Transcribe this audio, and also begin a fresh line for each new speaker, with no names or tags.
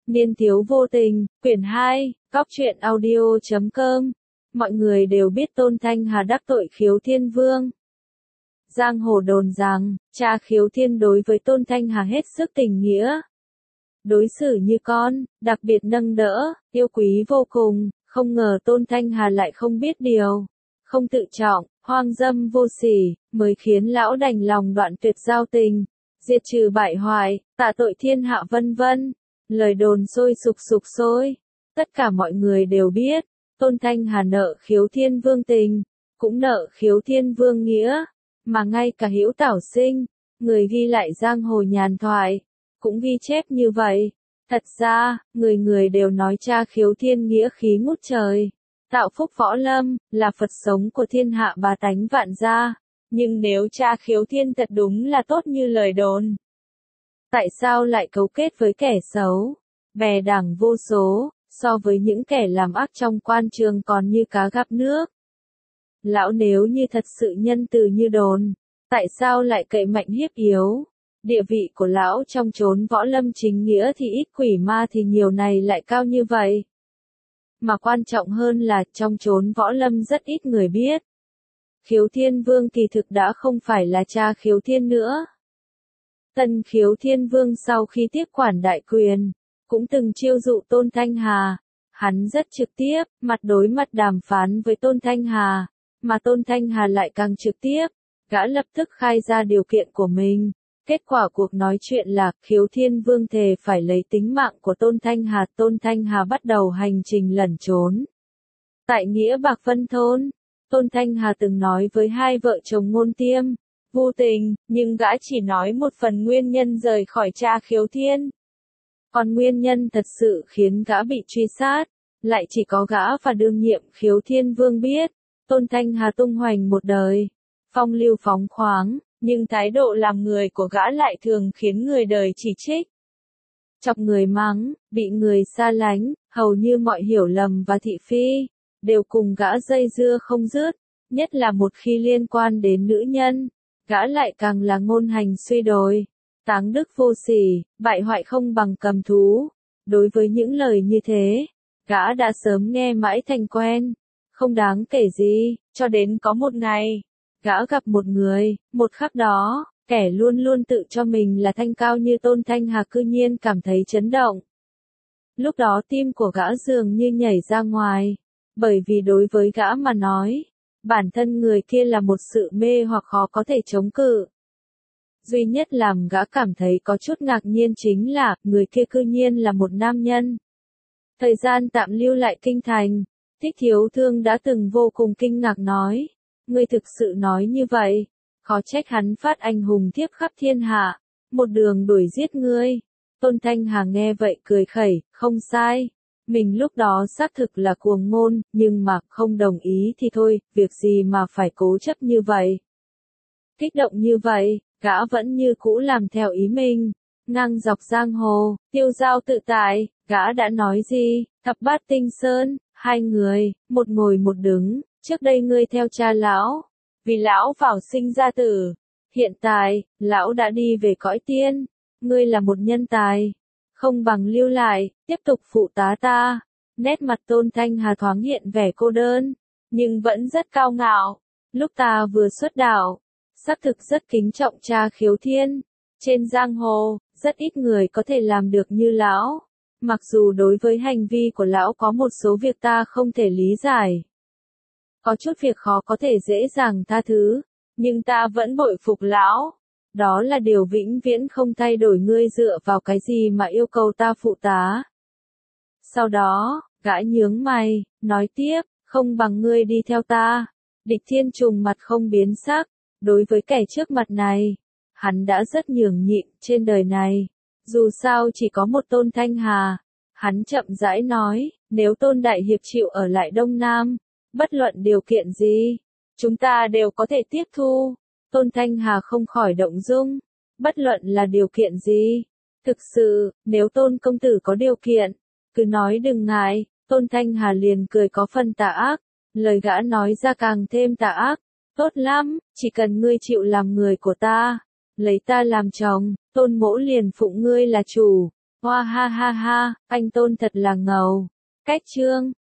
Niên thiếu vô tình, quyển 2, góc truyện audio.com. Mọi người đều biết Tôn Thanh Hà đắc tội Khiếu Thiên Vương. Giang hồ đồn rằng, cha Khiếu Thiên đối với Tôn Thanh Hà hết sức tình nghĩa. Đối xử như con, đặc biệt nâng đỡ, yêu quý vô cùng, không ngờ Tôn Thanh Hà lại không biết điều. Không tự trọng, hoang dâm vô sỉ, mới khiến lão đành lòng đoạn tuyệt giao tình, diệt trừ bại hoại, tạ tội thiên hạ vân vân. Lời đồn sôi sục sục sôi. Tất cả mọi người đều biết, Tôn Thanh Hà nợ Khiếu Thiên Vương tình, cũng nợ Khiếu Thiên Vương nghĩa, mà ngay cả Hữu Tảo Sinh, người ghi lại giang hồ nhàn thoại, cũng ghi chép như vậy. Thật ra, người người đều nói cha Khiếu Thiên nghĩa khí ngút trời, tạo phúc võ lâm, là Phật sống của thiên hạ bá tánh vạn gia. Nhưng nếu cha Khiếu Thiên thật đúng là tốt như lời đồn, tại sao lại cấu kết với kẻ xấu, bè đảng vô số, so với những kẻ làm ác trong quan trường còn như cá gặp nước? Lão nếu như thật sự nhân từ như đồn, tại sao lại cậy mạnh hiếp yếu? Địa vị của lão trong chốn võ lâm chính nghĩa thì ít, quỷ ma thì nhiều, này lại cao như vậy. Mà quan trọng hơn là trong chốn võ lâm rất ít người biết. Khiếu Thiên Vương kỳ thực đã không phải là cha Khiếu Thiên nữa. Tân Khiếu Thiên Vương sau khi tiếp quản đại quyền, cũng từng chiêu dụ Tôn Thanh Hà. Hắn rất trực tiếp, mặt đối mặt đàm phán với Tôn Thanh Hà, mà Tôn Thanh Hà lại càng trực tiếp. Gã lập tức khai ra điều kiện của mình. Kết quả cuộc nói chuyện là Khiếu Thiên Vương thề phải lấy tính mạng của Tôn Thanh Hà. Tôn Thanh Hà bắt đầu hành trình lẩn trốn. Tại Nghĩa Bạc Vân Thôn, Tôn Thanh Hà từng nói với hai vợ chồng Ngôn Tiêm, vô tình, nhưng gã chỉ nói một phần nguyên nhân rời khỏi cha Khiếu Thiên. Còn nguyên nhân thật sự khiến gã bị truy sát, lại chỉ có gã và đương nhiệm Khiếu Thiên Vương biết. Tôn Thanh Hà tung hoành một đời, phong lưu phóng khoáng, nhưng thái độ làm người của gã lại thường khiến người đời chỉ trích. Chọc người mắng, bị người xa lánh, hầu như mọi hiểu lầm và thị phi đều cùng gã dây dưa không dứt, nhất là một khi liên quan đến nữ nhân, gã lại càng là ngôn hành suy đồi, táng đức vô sỉ, bại hoại không bằng cầm thú. Đối với những lời như thế, gã đã sớm nghe mãi thành quen, không đáng kể gì, cho đến có một ngày, gã gặp một người, một khắc đó, kẻ luôn luôn tự cho mình là thanh cao như Tôn Thanh Hà cư nhiên cảm thấy chấn động. Lúc đó tim của gã dường như nhảy ra ngoài, bởi vì đối với gã mà nói, bản thân người kia là một sự mê hoặc khó có thể chống cự. Duy nhất làm gã cảm thấy có chút ngạc nhiên chính là, người kia cư nhiên là một nam nhân. Thời gian tạm lưu lại kinh thành, Thích Thiếu Thương đã từng vô cùng kinh ngạc nói, ngươi thực sự nói như vậy, khó trách hắn phát anh hùng thiếp khắp thiên hạ, một đường đuổi giết ngươi. Tôn Thanh Hà nghe vậy cười khẩy, không sai, mình lúc đó xác thực là cuồng ngôn, nhưng mà không đồng ý thì thôi, việc gì mà phải cố chấp như vậy. Kích động như vậy, gã vẫn như cũ làm theo ý mình, ngang dọc giang hồ, tiêu dao tự tại. Gã đã nói gì, thập bát tinh sơn, hai người, một ngồi một đứng, trước đây ngươi theo cha lão, vì lão vào sinh ra tử, hiện tại, lão đã đi về cõi tiên, ngươi là một nhân tài, không bằng lưu lại, tiếp tục phụ tá ta. Nét mặt Tôn Thanh Hà thoáng hiện vẻ cô đơn, nhưng vẫn rất cao ngạo. Lúc ta vừa xuất đạo, xác thực rất kính trọng cha Khiếu Thiên. Trên giang hồ, rất ít người có thể làm được như lão. Mặc dù đối với hành vi của lão có một số việc ta không thể lý giải, có chút việc khó có thể dễ dàng tha thứ, nhưng ta vẫn bội phục lão. Đó là điều vĩnh viễn không thay đổi. Ngươi dựa vào cái gì mà yêu cầu ta phụ tá? Sau đó, gã nhướng mày, nói tiếp, không bằng ngươi đi theo ta. Địch Thiên trùng mặt không biến sắc, đối với kẻ trước mặt này, hắn đã rất nhường nhịn trên đời này. Dù sao chỉ có một Tôn Thanh Hà, hắn chậm rãi nói, nếu Tôn Đại Hiệp chịu ở lại Đông Nam, bất luận điều kiện gì, chúng ta đều có thể tiếp thu. Tôn Thanh Hà không khỏi động dung, bất luận là điều kiện gì. Thực sự, nếu Tôn công tử có điều kiện, cứ nói đừng ngại. Tôn Thanh Hà liền cười có phần tà ác, lời gã nói ra càng thêm tà ác. Tốt lắm, chỉ cần ngươi chịu làm người của ta, lấy ta làm chồng, Tôn mỗ liền phụng ngươi là chủ. Hoa ha ha ha, anh Tôn thật là ngầu. Cách chương